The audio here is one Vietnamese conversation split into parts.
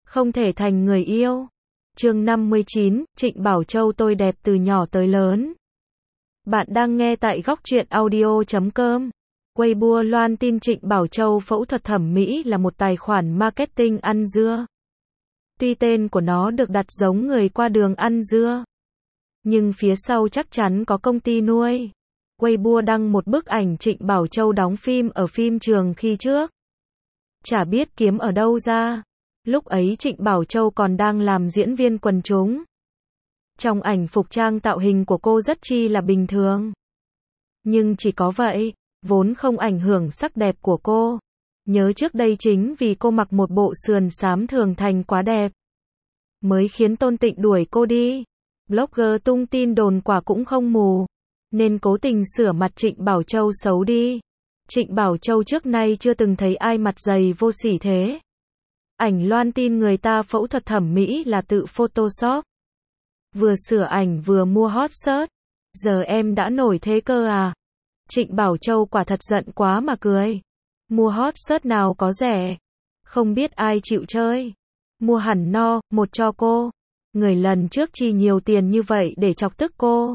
không thể thành người yêu. Chương 59, Trịnh Bảo Châu tôi đẹp từ nhỏ tới lớn. Bạn đang nghe tại góc truyện audio.com. Weibo loan tin Trịnh Bảo Châu phẫu thuật thẩm mỹ là một tài khoản marketing ăn dưa. Tuy tên của nó được đặt giống người qua đường ăn dưa, nhưng phía sau chắc chắn có công ty nuôi. Weibo đăng một bức ảnh Trịnh Bảo Châu đóng phim ở phim trường khi trước. Chả biết kiếm ở đâu ra. Lúc ấy Trịnh Bảo Châu còn đang làm diễn viên quần chúng. Trong ảnh phục trang tạo hình của cô rất chi là bình thường. Nhưng chỉ có vậy, vốn không ảnh hưởng sắc đẹp của cô. Nhớ trước đây chính vì cô mặc một bộ sườn xám thường thành quá đẹp, mới khiến Tôn Tịnh đuổi cô đi. Blogger tung tin đồn quả cũng không mù, nên cố tình sửa mặt Trịnh Bảo Châu xấu đi. Trịnh Bảo Châu trước nay chưa từng thấy ai mặt dày vô sỉ thế. Ảnh loan tin người ta phẫu thuật thẩm mỹ là tự Photoshop. Vừa sửa ảnh vừa mua hot search. Giờ em đã nổi thế cơ à? Trịnh Bảo Châu quả thật giận quá mà cười. Mua hot search nào có rẻ. Không biết ai chịu chơi. Mua hẳn no, một cho cô. Người lần trước chi nhiều tiền như vậy để chọc tức cô.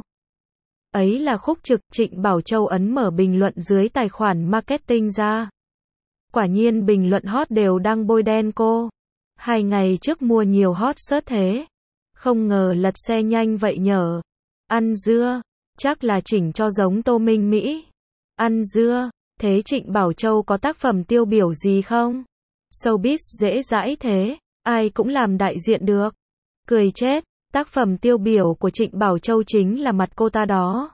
Ấy là khúc trực. Trịnh Bảo Châu ấn mở bình luận dưới tài khoản marketing ra. Quả nhiên bình luận hot đều đang bôi đen cô. 2 ngày trước mua nhiều hot search thế. Không ngờ lật xe nhanh vậy nhở. Ăn dưa. Chắc là chỉnh cho giống Tô Minh Mỹ. Ăn dưa. Thế Trịnh Bảo Châu có tác phẩm tiêu biểu gì không? Showbiz dễ dãi thế. Ai cũng làm đại diện được. Cười chết. Tác phẩm tiêu biểu của Trịnh Bảo Châu chính là mặt cô ta đó.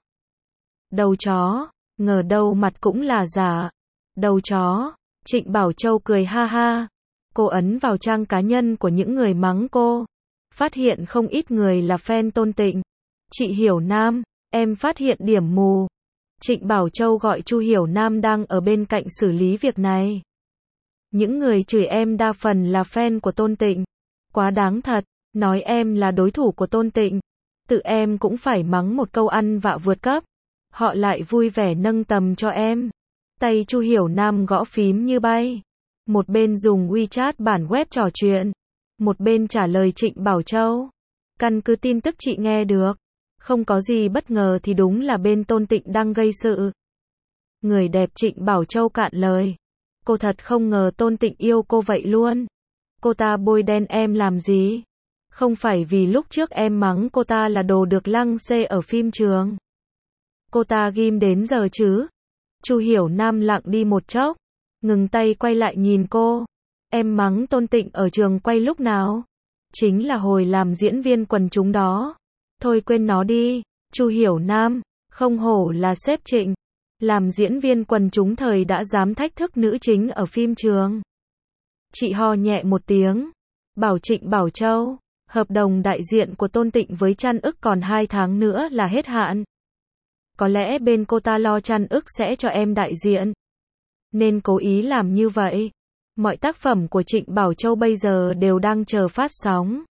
Đầu chó. Ngờ đâu mặt cũng là giả. Đầu chó. Trịnh Bảo Châu cười ha ha. Cô ấn vào trang cá nhân của những người mắng cô. Phát hiện không ít người là fan Tôn Tịnh. Chị Hiểu Nam, em phát hiện điểm mù. Trịnh Bảo Châu gọi Chu Hiểu Nam đang ở bên cạnh xử lý việc này. Những người chửi em đa phần là fan của Tôn Tịnh. Quá đáng thật, nói em là đối thủ của Tôn Tịnh. Tự em cũng phải mắng một câu ăn vạ vượt cấp. Họ lại vui vẻ nâng tầm cho em. Tay Chu Hiểu Nam gõ phím như bay. Một bên dùng WeChat bản web trò chuyện. Một bên trả lời Trịnh Bảo Châu. Căn cứ tin tức chị nghe được. Không có gì bất ngờ thì đúng là bên Tôn Tịnh đang gây sự. Người đẹp Trịnh Bảo Châu cạn lời. Cô thật không ngờ Tôn Tịnh yêu cô vậy luôn. Cô ta bôi đen em làm gì? Không phải vì lúc trước em mắng cô ta là đồ được lăng xê ở phim trường. Cô ta ghim đến giờ chứ? Chu Hiểu Nam lặng đi một chốc. Ngừng tay quay lại nhìn cô. Em mắng Tôn Tịnh ở trường quay lúc nào? Chính là hồi làm diễn viên quần chúng đó. Thôi quên nó đi. Chu Hiểu Nam, không hổ là sếp Trịnh. Làm diễn viên quần chúng thời đã dám thách thức nữ chính ở phim trường. Chị ho nhẹ một tiếng. Bảo Trịnh Bảo Châu, hợp đồng đại diện của Tôn Tịnh với Trăn Ức còn 2 tháng nữa là hết hạn. Có lẽ bên cô ta lo Trăn Ức sẽ cho em đại diện, nên cố ý làm như vậy. Mọi tác phẩm của Trịnh Bảo Châu bây giờ đều đang chờ phát sóng.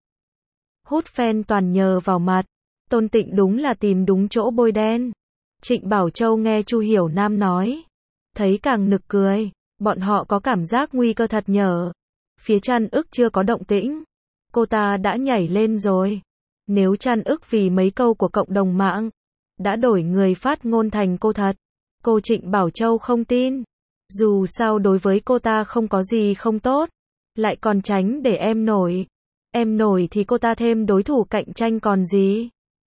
Hút fan toàn nhờ vào mặt. Tôn Tịnh đúng là tìm đúng chỗ bôi đen. Trịnh Bảo Châu nghe Chu Hiểu Nam nói, thấy càng nực cười. Bọn họ có cảm giác nguy cơ thật nhở. Phía Trăn Ức chưa có động tĩnh, cô ta đã nhảy lên rồi. Nếu Trăn Ức vì mấy câu của cộng đồng mạng đã đổi người phát ngôn thành cô thật, cô Trịnh Bảo Châu không tin. Dù sao đối với cô ta không có gì không tốt, lại còn tránh để em nổi. Em nổi thì cô ta thêm đối thủ cạnh tranh còn gì.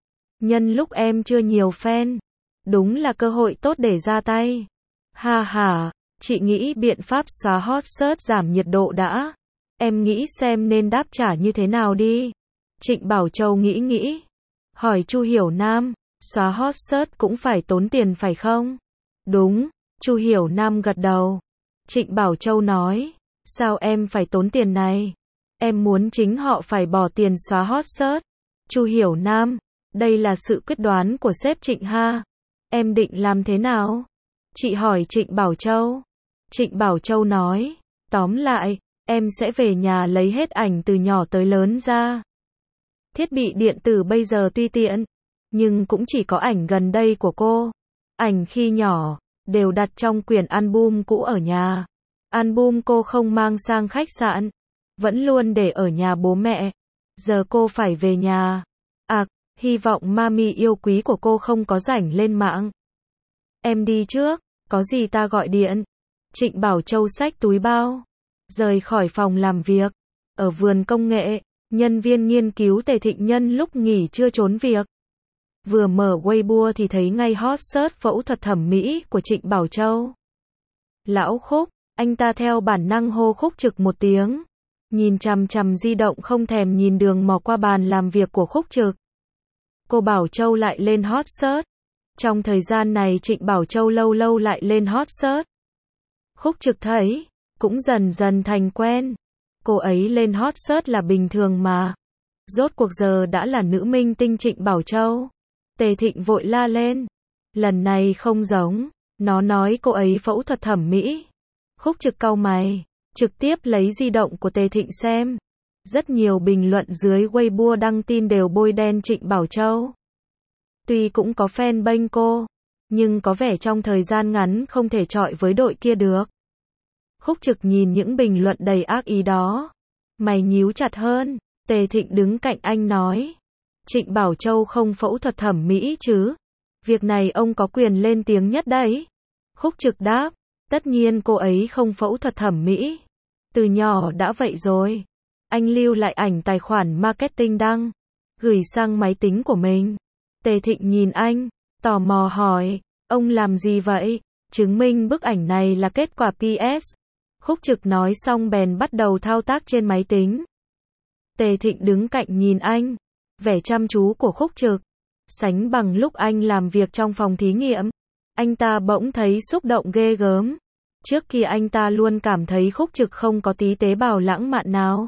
Nhân lúc em chưa nhiều fan, đúng là cơ hội tốt để ra tay. Ha ha, chị nghĩ biện pháp xóa hot search giảm nhiệt độ đã. Em nghĩ xem nên đáp trả như thế nào đi. Trịnh Bảo Châu nghĩ. Hỏi Chu Hiểu Nam, xóa hot search cũng phải tốn tiền phải không? Đúng. Chu Hiểu Nam gật đầu. Trịnh Bảo Châu nói, sao em phải tốn tiền này? Em muốn chính họ phải bỏ tiền xóa hot search. Chu Hiểu Nam, đây là sự quyết đoán của sếp Trịnh ha. Em định làm thế nào? Chị hỏi Trịnh Bảo Châu. Trịnh Bảo Châu nói, tóm lại, em sẽ về nhà lấy hết ảnh từ nhỏ tới lớn ra. Thiết bị điện tử bây giờ tuy tiện, nhưng cũng chỉ có ảnh gần đây của cô. Ảnh khi nhỏ đều đặt trong quyển album cũ ở nhà. Album cô không mang sang khách sạn, vẫn luôn để ở nhà bố mẹ. Giờ cô phải về nhà. À, hy vọng mami yêu quý của cô không có rảnh lên mạng. Em đi trước, có gì ta gọi điện. Trịnh Bảo Châu xách túi bao, rời khỏi phòng làm việc. Ở vườn công nghệ, nhân viên nghiên cứu Tề Thịnh nhân lúc nghỉ trưa trốn việc. Vừa mở Weibo thì thấy ngay hot search phẫu thuật thẩm mỹ của Trịnh Bảo Châu. Lão Khúc, anh ta theo bản năng hô Khúc Trực một tiếng. Nhìn chằm chằm di động không thèm nhìn đường mò qua bàn làm việc của Khúc Trực. Cô Bảo Châu lại lên hot search. Trong thời gian này Trịnh Bảo Châu lâu lâu lại lên hot search. Khúc Trực thấy, cũng dần dần thành quen. Cô ấy lên hot search là bình thường mà. Rốt cuộc giờ đã là nữ minh tinh Trịnh Bảo Châu. Tề Thịnh vội la lên. Lần này không giống, nó nói cô ấy phẫu thuật thẩm mỹ. Khúc Trực cau mày, trực tiếp lấy di động của Tề Thịnh xem. Rất nhiều bình luận dưới Weibo đăng tin đều bôi đen Trịnh Bảo Châu. Tuy cũng có fan bênh cô, nhưng có vẻ trong thời gian ngắn không thể chọi với đội kia được. Khúc Trực nhìn những bình luận đầy ác ý đó, mày nhíu chặt hơn. Tề Thịnh đứng cạnh anh nói, Trịnh Bảo Châu không phẫu thuật thẩm mỹ chứ? Việc này ông có quyền lên tiếng nhất đấy. Khúc Trực đáp, tất nhiên cô ấy không phẫu thuật thẩm mỹ. Từ nhỏ đã vậy rồi. Anh lưu lại ảnh tài khoản marketing đăng, gửi sang máy tính của mình. Tề Thịnh nhìn anh, tò mò hỏi, ông làm gì vậy? Chứng minh bức ảnh này là kết quả PS. Khúc Trực nói xong bèn bắt đầu thao tác trên máy tính. Tề Thịnh đứng cạnh nhìn anh, vẻ chăm chú của Khúc Trực sánh bằng lúc anh làm việc trong phòng thí nghiệm. Anh ta bỗng thấy xúc động ghê gớm. Trước kia anh ta luôn cảm thấy Khúc Trực không có tí tế bào lãng mạn nào.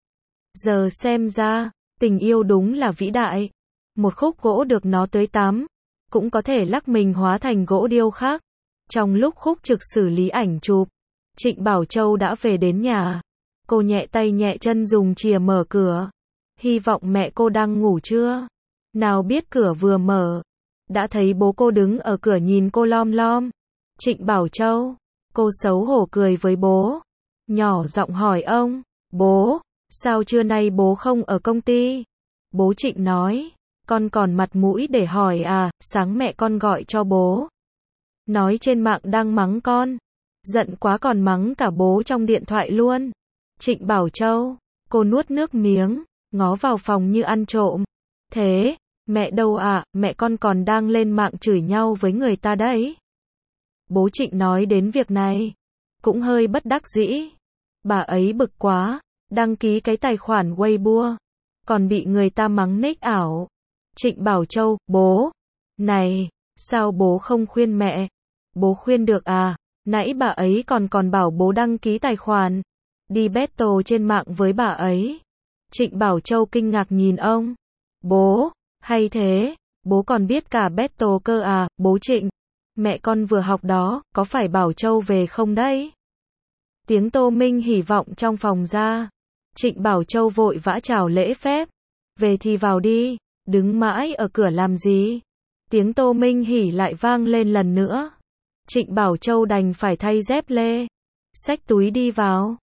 Giờ xem ra, tình yêu đúng là vĩ đại. Một khúc gỗ được nó tưới tắm, cũng có thể lắc mình hóa thành gỗ điêu khắc. Trong lúc Khúc Trực xử lý ảnh chụp, Trịnh Bảo Châu đã về đến nhà. Cô nhẹ tay nhẹ chân dùng chìa mở cửa. Hy vọng mẹ cô đang ngủ chưa? Nào biết cửa vừa mở, đã thấy bố cô đứng ở cửa nhìn cô lom lom. Trịnh Bảo Châu, cô xấu hổ cười với bố. Nhỏ giọng hỏi ông, bố, sao trưa nay bố không ở công ty? Bố Trịnh nói, con còn mặt mũi để hỏi à, sáng mẹ con gọi cho bố. Nói trên mạng đang mắng con. Giận quá còn mắng cả bố trong điện thoại luôn. Trịnh Bảo Châu, cô nuốt nước miếng, ngó vào phòng như ăn trộm. Thế, mẹ đâu à, mẹ con còn đang lên mạng chửi nhau với người ta đấy. Bố Trịnh nói đến việc này, cũng hơi bất đắc dĩ. Bà ấy bực quá, đăng ký cái tài khoản Weibo, còn bị người ta mắng nick ảo. Trịnh Bảo Châu, bố, này, sao bố không khuyên mẹ? Bố khuyên được à, nãy bà ấy còn bảo bố đăng ký tài khoản, đi battle trên mạng với bà ấy. Trịnh Bảo Châu kinh ngạc nhìn ông. Bố, hay thế, bố còn biết cả battle cơ à, bố Trịnh. Mẹ con vừa học đó, có phải Bảo Châu về không đấy? Tiếng Tô Minh hỉ vọng trong phòng ra. Trịnh Bảo Châu vội vã chào lễ phép. Về thì vào đi, đứng mãi ở cửa làm gì? Tiếng Tô Minh hỉ lại vang lên lần nữa. Trịnh Bảo Châu đành phải thay dép lê, xách túi đi vào.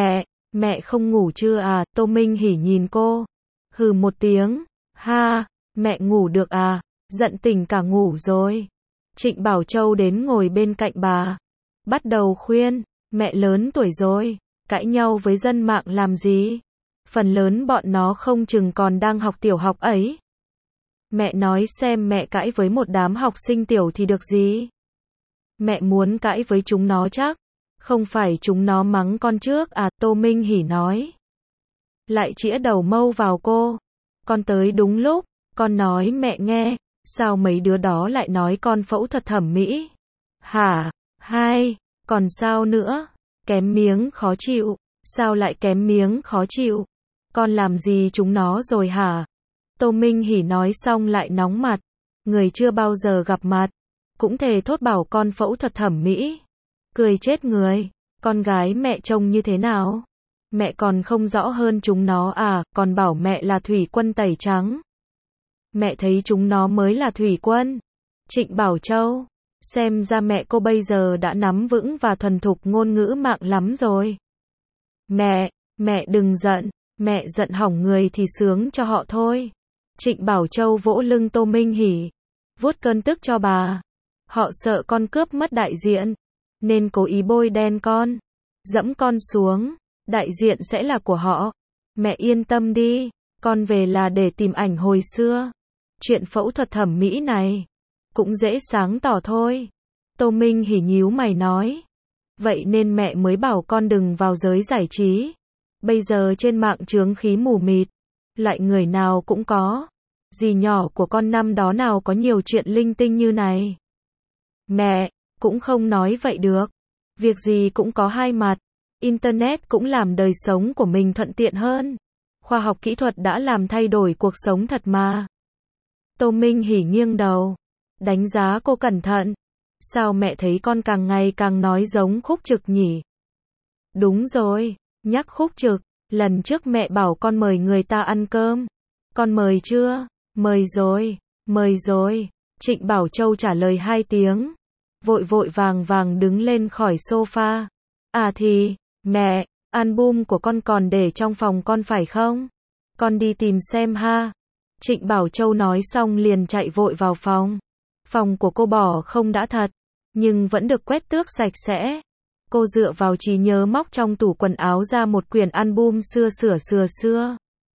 Mẹ không ngủ chưa à? Tô Minh hỉ nhìn cô. Hừ một tiếng. Ha, mẹ ngủ được à? Giận tỉnh cả ngủ rồi. Trịnh Bảo Châu đến ngồi bên cạnh bà, bắt đầu khuyên. Mẹ lớn tuổi rồi, cãi nhau với dân mạng làm gì? Phần lớn bọn nó không chừng còn đang học tiểu học ấy. Mẹ nói xem, mẹ cãi với một đám học sinh tiểu thì được gì? Mẹ muốn cãi với chúng nó chắc. Không phải chúng nó mắng con trước à? Tô Minh hỉ nói. Lại chĩa đầu mâu vào cô. Con tới đúng lúc, con nói mẹ nghe. Sao mấy đứa đó lại nói con phẫu thuật thẩm mỹ? Hả? Hai, còn sao nữa? Kém miếng khó chịu. Sao lại kém miếng khó chịu? Con làm gì chúng nó rồi hả? Tô Minh hỉ nói xong lại nóng mặt. Người chưa bao giờ gặp mặt, cũng thề thốt bảo con phẫu thuật thẩm mỹ. Cười chết người. Con gái mẹ trông như thế nào? Mẹ còn không rõ hơn chúng nó à? Còn bảo mẹ là thủy quân tẩy trắng. Mẹ thấy chúng nó mới là thủy quân. Trịnh Bảo Châu, xem ra mẹ cô bây giờ đã nắm vững và thuần thục ngôn ngữ mạng lắm rồi. Mẹ đừng giận, mẹ giận hỏng người thì sướng cho họ thôi. Trịnh Bảo Châu vỗ lưng Tô Minh Hỷ, vuốt cơn tức cho bà. Họ sợ con cướp mất đại diện, nên cố ý bôi đen con, dẫm con xuống, đại diện sẽ là của họ. Mẹ yên tâm đi, con về là để tìm ảnh hồi xưa. Chuyện phẫu thuật thẩm mỹ này cũng dễ sáng tỏ thôi. Tô Minh Hỷ nhíu mày nói. Vậy nên mẹ mới bảo con đừng vào giới giải trí. Bây giờ trên mạng chướng khí mù mịt, lại người nào cũng có. Dì nhỏ của con năm đó nào có nhiều chuyện linh tinh như này. Mẹ, cũng không nói vậy được. Việc gì cũng có hai mặt. Internet cũng làm đời sống của mình thuận tiện hơn. Khoa học kỹ thuật đã làm thay đổi cuộc sống thật mà. Tô Minh Hỷ nghiêng đầu, đánh giá cô cẩn thận. Sao mẹ thấy con càng ngày càng nói giống Khúc Trực nhỉ? Đúng rồi, nhắc Khúc Trực, lần trước mẹ bảo con mời người ta ăn cơm. Con mời chưa? Mời rồi, mời rồi. Trịnh Bảo Châu trả lời 2 tiếng. Vội vội vàng vàng đứng lên khỏi sofa. À thì, mẹ, album của con còn để trong phòng con phải không? Con đi tìm xem ha. Trịnh Bảo Châu nói xong liền chạy vội vào phòng. Phòng của cô bỏ không đã thật, nhưng vẫn được quét tước sạch sẽ. Cô dựa vào trí nhớ móc trong tủ quần áo ra một quyển album xưa.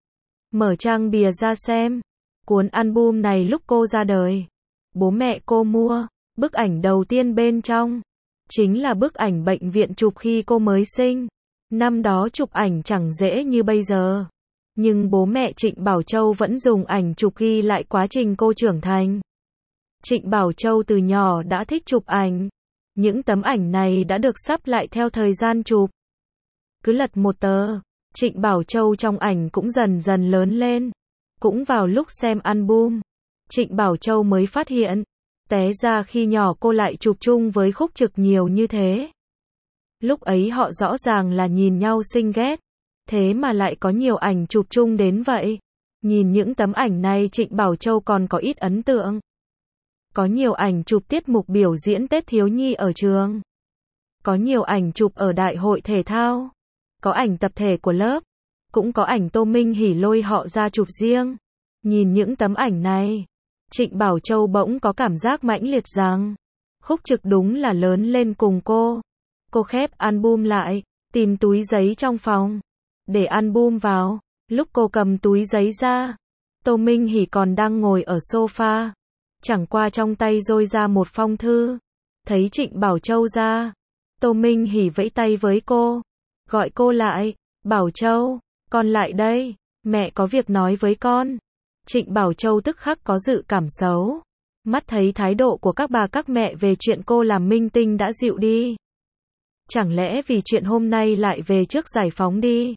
Mở trang bìa ra xem. Cuốn album này lúc cô ra đời, bố mẹ cô mua. Bức ảnh đầu tiên bên trong chính là bức ảnh bệnh viện chụp khi cô mới sinh. Năm đó chụp ảnh chẳng dễ như bây giờ, nhưng bố mẹ Trịnh Bảo Châu vẫn dùng ảnh chụp ghi lại quá trình cô trưởng thành. Trịnh Bảo Châu từ nhỏ đã thích chụp ảnh. Những tấm ảnh này đã được sắp lại theo thời gian chụp. Cứ lật một tờ, Trịnh Bảo Châu trong ảnh cũng dần dần lớn lên. Cũng vào lúc xem album, Trịnh Bảo Châu mới phát hiện, té ra khi nhỏ cô lại chụp chung với Khúc Trực nhiều như thế. Lúc ấy họ rõ ràng là nhìn nhau xinh ghét, thế mà lại có nhiều ảnh chụp chung đến vậy. Nhìn những tấm ảnh này Trịnh Bảo Châu còn có ít ấn tượng. Có nhiều ảnh chụp tiết mục biểu diễn Tết thiếu nhi ở trường. Có nhiều ảnh chụp ở đại hội thể thao. Có ảnh tập thể của lớp. Cũng có ảnh Tô Minh Hỷ lôi họ ra chụp riêng. Nhìn những tấm ảnh này, Trịnh Bảo Châu bỗng có cảm giác mãnh liệt rằng Khúc Trực đúng là lớn lên cùng cô. Cô khép album lại, tìm túi giấy trong phòng, để album vào. Lúc cô cầm túi giấy ra, Tô Minh Hỷ còn đang ngồi ở sofa. Chẳng qua trong tay rôi ra một phong thư. Thấy Trịnh Bảo Châu ra, Tô Minh Hỷ vẫy tay với cô, gọi cô lại. Bảo Châu, con lại đây, mẹ có việc nói với con. Trịnh Bảo Châu tức khắc có dự cảm xấu. Mắt thấy thái độ của các bà các mẹ về chuyện cô làm minh tinh đã dịu đi. Chẳng lẽ vì chuyện hôm nay lại về trước giải phóng đi?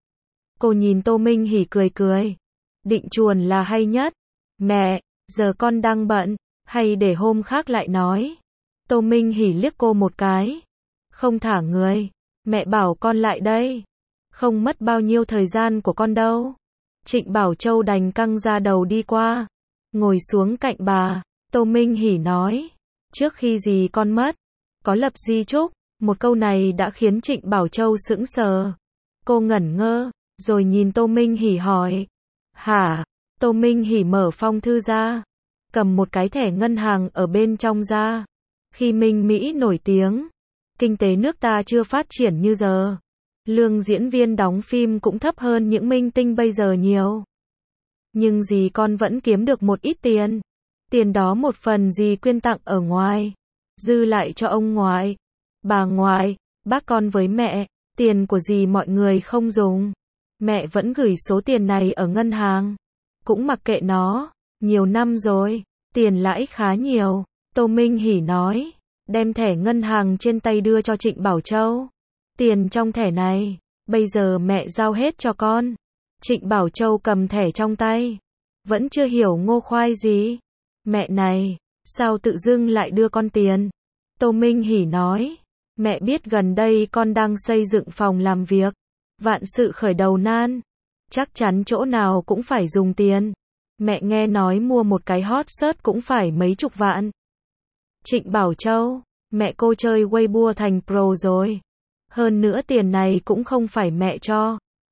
Cô nhìn Tô Minh Hỷ cười cười. Định chuồn là hay nhất. Mẹ, giờ con đang bận, hay để hôm khác lại nói. Tô Minh Hỷ liếc cô một cái. Không thả người, mẹ bảo con lại đây. Không mất bao nhiêu thời gian của con đâu. Trịnh Bảo Châu đành căng ra đầu đi qua, ngồi xuống cạnh bà. Tô Minh Hỷ nói, trước khi dì con mất, có lập di chúc. Một câu này đã khiến Trịnh Bảo Châu sững sờ. Cô ngẩn ngơ, rồi nhìn Tô Minh Hỷ hỏi. Hả? Tô Minh Hỷ mở phong thư ra, cầm một cái thẻ ngân hàng ở bên trong ra. Khi Minh Mỹ nổi tiếng, kinh tế nước ta chưa phát triển như giờ. Lương diễn viên đóng phim cũng thấp hơn những minh tinh bây giờ nhiều. Nhưng dì con vẫn kiếm được một ít tiền. Tiền đó một phần dì quyên tặng ở ngoài, dư lại cho ông ngoại, bà ngoại, bác con với mẹ. Tiền của dì mọi người không dùng. Mẹ vẫn gửi số tiền này ở ngân hàng. Cũng mặc kệ nó, nhiều năm rồi, tiền lãi khá nhiều. Tô Minh Hỷ nói, đem thẻ ngân hàng trên tay đưa cho Trịnh Bảo Châu. Tiền trong thẻ này, bây giờ mẹ giao hết cho con. Trịnh Bảo Châu cầm thẻ trong tay, vẫn chưa hiểu ngô khoai gì. Mẹ này, sao tự dưng lại đưa con tiền? Tô Minh Hỷ nói, mẹ biết gần đây con đang xây dựng phòng làm việc. Vạn sự khởi đầu nan, chắc chắn chỗ nào cũng phải dùng tiền. Mẹ nghe nói mua một cái hot search cũng phải mấy chục vạn. Trịnh Bảo Châu, mẹ cô chơi Weibo thành pro rồi. Hơn nữa tiền này cũng không phải mẹ cho,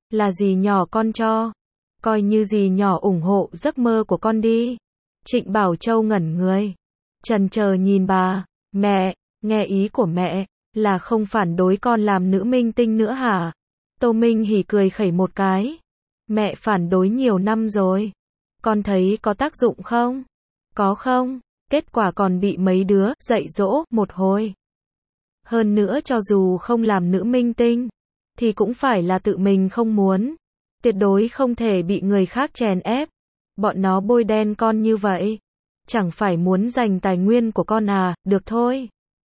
Là dì nhỏ con cho. Coi như dì nhỏ ủng hộ giấc mơ của con đi. Trịnh Bảo Châu ngẩn người. Chần chờ nhìn bà. Mẹ, nghe ý của mẹ, là không phản đối con làm nữ minh tinh nữa hả? Tô Minh Hỉ cười khẩy một cái. Mẹ phản đối nhiều năm rồi. Con thấy có tác dụng không? Có không? Kết quả còn bị mấy đứa dạy dỗ một hồi. Hơn nữa cho dù không làm nữ minh tinh, thì cũng phải là tự mình không muốn. Tuyệt đối không thể bị người khác chèn ép. Bọn nó bôi đen con như vậy. Chẳng phải muốn giành tài nguyên của con à, được thôi.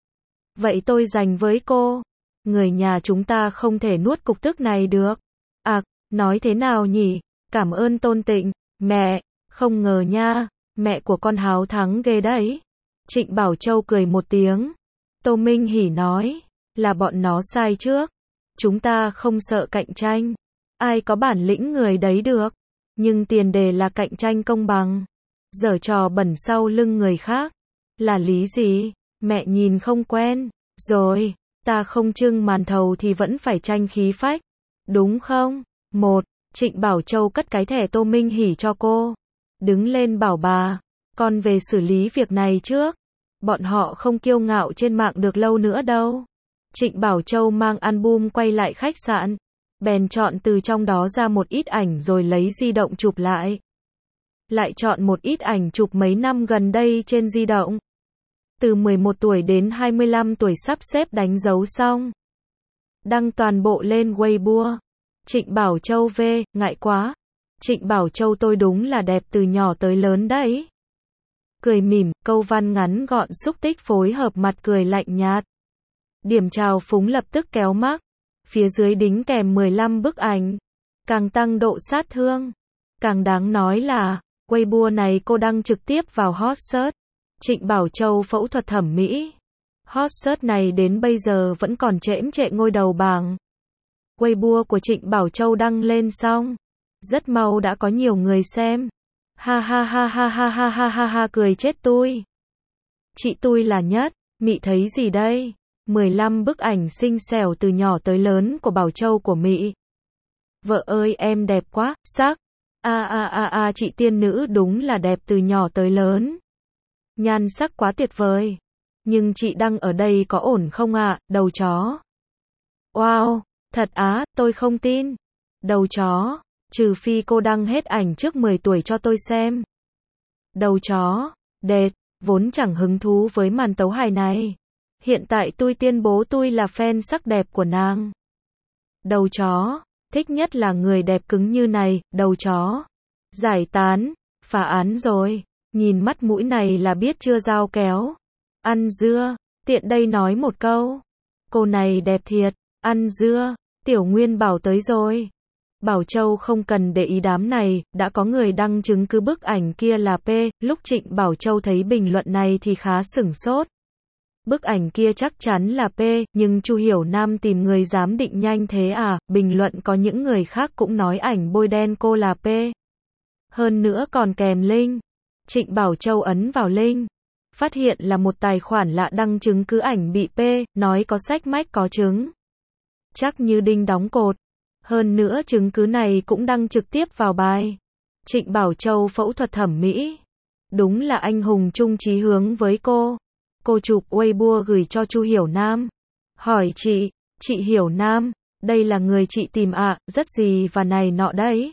Vậy tôi giành với cô. Người nhà chúng ta không thể nuốt cục tức này được. À, nói thế nào nhỉ? Cảm ơn Tôn Tịnh. Mẹ, không ngờ nha, mẹ của con háo thắng ghê đấy. Trịnh Bảo Châu cười một tiếng. Tô Minh Hỉ nói, là bọn nó sai trước. Chúng ta không sợ cạnh tranh. Ai có bản lĩnh người đấy được. Nhưng tiền đề là cạnh tranh công bằng. Giở trò bẩn sau lưng người khác. Là lý gì? Mẹ nhìn không quen. Rồi, ta không trưng màn thầu thì vẫn phải tranh khí phách. Đúng không? Trịnh Bảo Châu cất cái thẻ Tô Minh Hỉ cho cô. Đứng lên bảo bà. Con về xử lý việc này trước. Bọn họ không kiêu ngạo trên mạng được lâu nữa đâu. Trịnh Bảo Châu mang album quay lại khách sạn. Bèn chọn từ trong đó ra một ít ảnh rồi lấy di động chụp lại. Lại chọn một ít ảnh chụp mấy năm gần đây trên di động. Từ 11 tuổi đến 25 tuổi sắp xếp đánh dấu xong. Đăng toàn bộ lên Weibo. Trịnh Bảo Châu về, ngại quá. Trịnh Bảo Châu tôi đúng là đẹp từ nhỏ tới lớn đấy. Cười mỉm, câu văn ngắn gọn xúc tích phối hợp mặt cười lạnh nhạt. Điểm chào phúng lập tức kéo mắc. Phía dưới đính kèm 15 bức ảnh. Càng tăng độ sát thương. Càng đáng nói là, Weibo này cô đăng trực tiếp vào hot search. Trịnh Bảo Châu phẫu thuật thẩm mỹ. Hot search này đến bây giờ vẫn còn chễm chệ ngôi đầu bảng. Weibo của Trịnh Bảo Châu đăng lên xong. Rất mau đã có nhiều người xem. Ha ha ha ha ha ha ha ha ha cười chết tôi. Chị tôi là nhất, Mị thấy gì đây? 15 bức ảnh xinh xẻo từ nhỏ tới lớn của Bảo Châu của Mị. Vợ ơi em đẹp quá, sắc. Chị tiên nữ đúng là đẹp từ nhỏ tới lớn. Nhan sắc quá tuyệt vời. Nhưng chị đăng ở đây có ổn không ạ, đầu chó? Wow, thật á, tôi không tin. Đầu chó, trừ phi cô đăng hết ảnh trước 10 tuổi cho tôi xem. Đầu chó, đệt, vốn chẳng hứng thú với màn tấu hài này. Hiện tại tôi tuyên bố tôi là fan sắc đẹp của nàng. Đầu chó, thích nhất là người đẹp cứng như này, đầu chó. Giải tán, phá án rồi, nhìn mắt mũi này là biết chưa dao kéo. Ăn dưa, tiện đây nói một câu. Cô này đẹp thiệt, ăn dưa, Tiểu Nguyên bảo tới rồi. Bảo Châu không cần để ý đám này, đã có người đăng chứng cứ bức ảnh kia là P, lúc Trịnh Bảo Châu thấy bình luận này thì khá sửng sốt. Bức ảnh kia chắc chắn là P, nhưng Chu Hiểu Nam tìm người giám định nhanh thế à, bình luận có những người khác cũng nói ảnh bôi đen cô là P. Hơn nữa còn kèm link. Trịnh Bảo Châu ấn vào link. Phát hiện là một tài khoản lạ đăng chứng cứ ảnh bị P, nói có sách mách có chứng. Chắc như đinh đóng cột. Hơn nữa chứng cứ này cũng đăng trực tiếp vào bài. Trịnh Bảo Châu phẫu thuật thẩm mỹ. Đúng là anh hùng chung chí hướng với cô. Cô chụp Weibo gửi cho Chu Hiểu Nam. Hỏi chị Hiểu Nam, đây là người chị tìm ạ, rất gì và này nọ đấy.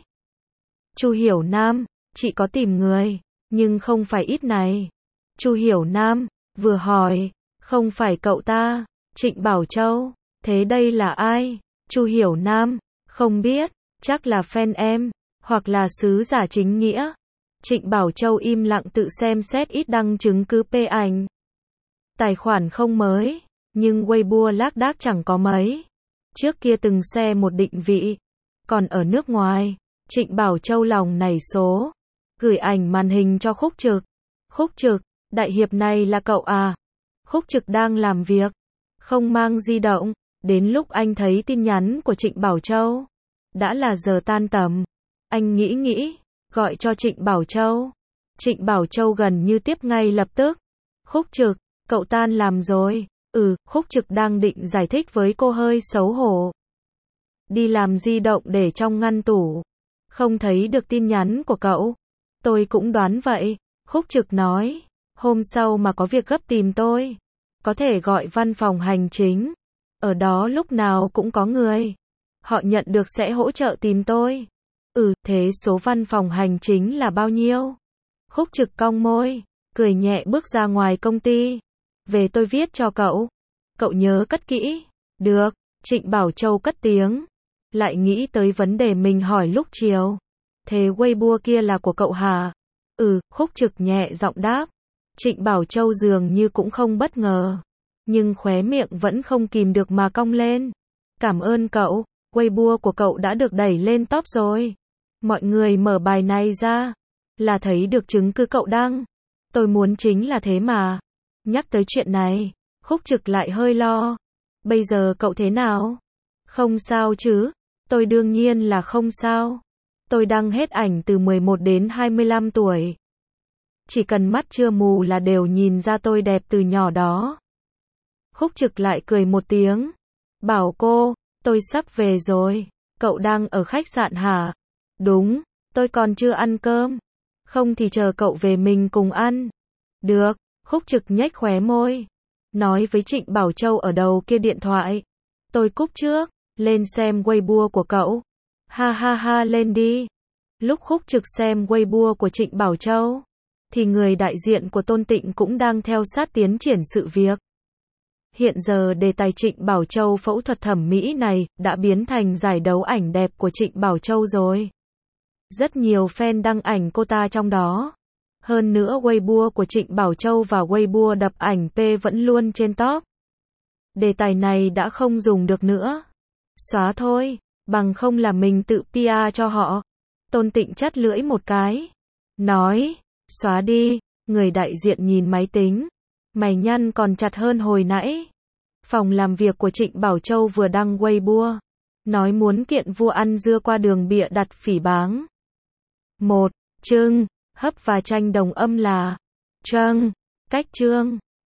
Chu Hiểu Nam, chị có tìm người, nhưng không phải ít này. Chu Hiểu Nam, vừa hỏi, không phải cậu ta. Trịnh Bảo Châu, thế đây là ai? Chu Hiểu Nam, không biết, chắc là fan em, hoặc là sứ giả chính nghĩa. Trịnh Bảo Châu im lặng tự xem xét ít đăng chứng cứ P ảnh. Tài khoản không mới, nhưng Weibo lác đác chẳng có mấy. Trước kia từng share một định vị. Còn ở nước ngoài, Trịnh Bảo Châu lòng nảy số. Gửi ảnh màn hình cho Khúc Trực. Khúc Trực, đại hiệp này là cậu à? Khúc Trực đang làm việc, không mang di động. Đến lúc anh thấy tin nhắn của Trịnh Bảo Châu, đã là giờ tan tầm. Anh nghĩ, gọi cho Trịnh Bảo Châu. Trịnh Bảo Châu gần như tiếp ngay lập tức. Khúc Trực, cậu tan làm rồi. Khúc Trực đang định giải thích với cô hơi xấu hổ. Đi làm di động để trong ngăn tủ. Không thấy được tin nhắn của cậu. Tôi cũng đoán vậy. Khúc Trực nói. Hôm sau mà có việc gấp tìm tôi. Có thể gọi văn phòng hành chính. Ở đó lúc nào cũng có người. Họ nhận được sẽ hỗ trợ tìm tôi. Thế số văn phòng hành chính là bao nhiêu? Khúc Trực cong môi, cười nhẹ bước ra ngoài công ty. Về tôi viết cho cậu. Cậu nhớ cất kỹ. Được, Trịnh Bảo Châu cất tiếng. Lại nghĩ tới vấn đề mình hỏi lúc chiều. Thế Weibo kia là của cậu hả? Khúc Trực nhẹ giọng đáp. Trịnh Bảo Châu dường như cũng không bất ngờ. Nhưng khóe miệng vẫn không kìm được mà cong lên. Cảm ơn cậu, Weibo của cậu đã được đẩy lên top rồi. Mọi người mở bài này ra. Là thấy được chứng cứ cậu đăng. Tôi muốn chính là thế mà. Nhắc tới chuyện này, Khúc Trực lại hơi lo. Bây giờ cậu thế nào? Không sao chứ? Tôi đương nhiên là không sao. Tôi đăng hết ảnh từ 11 đến 25 tuổi. Chỉ cần mắt chưa mù là đều nhìn ra tôi đẹp từ nhỏ đó. Khúc Trực lại cười một tiếng. Bảo cô, tôi sắp về rồi. Cậu đang ở khách sạn hả? Đúng, tôi còn chưa ăn cơm. Không thì chờ cậu về mình cùng ăn. Được, Khúc Trực nhếch khóe môi. Nói với Trịnh Bảo Châu ở đầu kia điện thoại. Tôi cúp trước, lên xem Weibo của cậu. Ha ha ha lên đi. Lúc Khúc Trực xem Weibo của Trịnh Bảo Châu, thì người đại diện của Tôn Tịnh cũng đang theo sát tiến triển sự việc. Hiện giờ đề tài Trịnh Bảo Châu phẫu thuật thẩm mỹ này đã biến thành giải đấu ảnh đẹp của Trịnh Bảo Châu rồi. Rất nhiều fan đăng ảnh cô ta trong đó. Hơn nữa Weibo của Trịnh Bảo Châu và Weibo đập ảnh P vẫn luôn trên top. Đề tài này đã không dùng được nữa. Xóa thôi, bằng không là mình tự PR cho họ. Tôn Tịnh chắt lưỡi một cái. Nói, xóa đi, người đại diện nhìn máy tính. Mày nhăn còn chặt hơn hồi nãy. Phòng làm việc của Trịnh Bảo Châu vừa đăng Weibo. Nói muốn kiện vua ăn dưa qua đường bịa đặt phỉ báng. Trưng, hấp và tranh đồng âm là Trâng, cách trương.